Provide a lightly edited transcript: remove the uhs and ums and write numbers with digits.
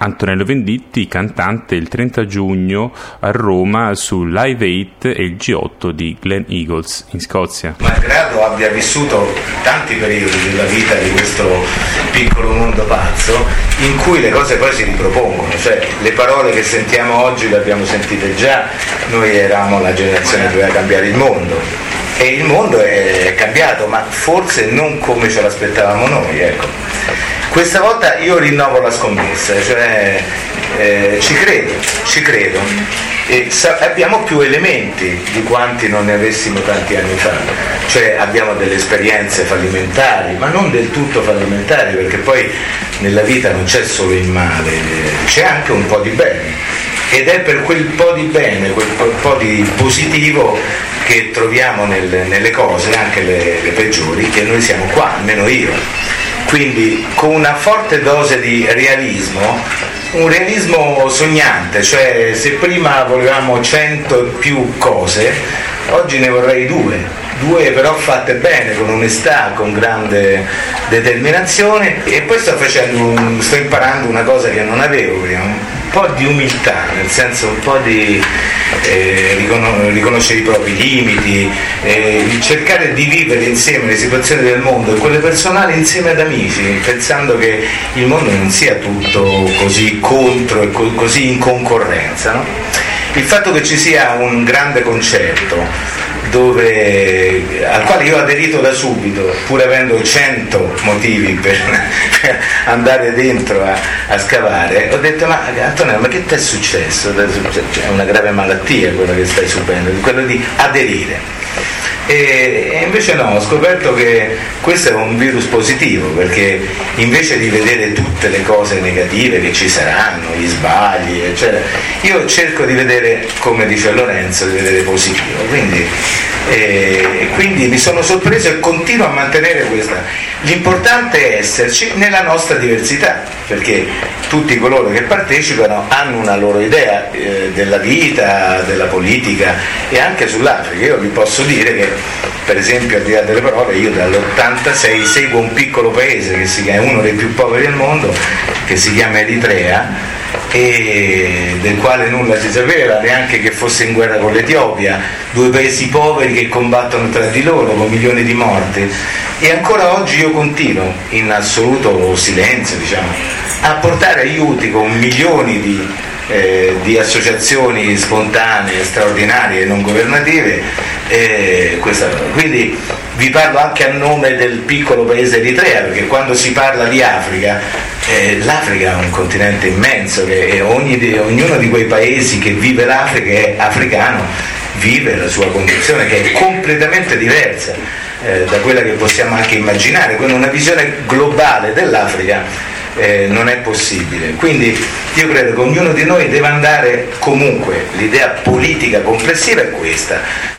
Antonello Venditti, cantante, il 30 giugno a Roma su Live 8 e il G8 di Glen Eagles in Scozia. Malgrado abbia vissuto tanti periodi della vita di questo piccolo mondo pazzo in cui le cose poi si ripropongono, cioè le parole che sentiamo oggi le abbiamo sentite già, noi eravamo la generazione che doveva cambiare il mondo e il mondo è cambiato, ma forse non come ce l'aspettavamo noi, ecco. Questa volta io rinnovo la scommessa, cioè ci credo e abbiamo più elementi di quanti non ne avessimo tanti anni fa, cioè abbiamo delle esperienze fallimentari, ma non del tutto fallimentari, perché poi nella vita non c'è solo il male, c'è anche un po' di bene, ed è per quel po' di bene, quel po' di positivo che troviamo nelle cose, anche le peggiori, che noi siamo qua, almeno io. Quindi con una forte dose di realismo, un realismo sognante, cioè se prima volevamo 100 più cose, oggi ne vorrei due però fatte bene, con onestà, con grande determinazione, e poi sto imparando una cosa che non avevo prima, un po' di umiltà, nel senso un po' di riconoscere i propri limiti, cercare di vivere insieme le situazioni del mondo e quelle personali insieme ad amici, pensando che il mondo non sia tutto così contro e così in concorrenza, no? Il fatto che ci sia un grande concerto al quale io ho aderito da subito, pur avendo 100 motivi per andare dentro a scavare, ho detto: ma Antonello, ma che ti è successo? È una grave malattia quella che stai subendo, quello di aderire. E invece no, ho scoperto che questo è un virus positivo, perché invece di vedere tutte le cose negative che ci saranno, gli sbagli eccetera, io cerco di vedere, come dice Lorenzo, di vedere positivo, quindi mi sono sorpreso e continuo a mantenere questa. L'importante è esserci nella nostra diversità, perché tutti coloro che partecipano hanno una loro idea della vita, della politica e anche sull'Africa. Io vi posso dire che, per esempio, al di là delle parole, io dall'86 seguo un piccolo paese che è uno dei più poveri al mondo, che si chiama Eritrea, e del quale nulla si sapeva, neanche che fosse in guerra con l'Etiopia, due paesi poveri che combattono tra di loro con milioni di morti, e ancora oggi io continuo in assoluto silenzio, a portare aiuti con milioni di associazioni spontanee, straordinarie e non governative, quindi vi parlo anche a nome del piccolo paese Eritrea, perché quando si parla di Africa, l'Africa è un continente immenso, e ognuno di quei paesi che vive l'Africa è africano, vive la sua condizione che è completamente diversa da quella che possiamo anche immaginare, quindi una visione globale dell'Africa non è possibile. Quindi io credo che ognuno di noi deve andare comunque, l'idea politica complessiva è questa,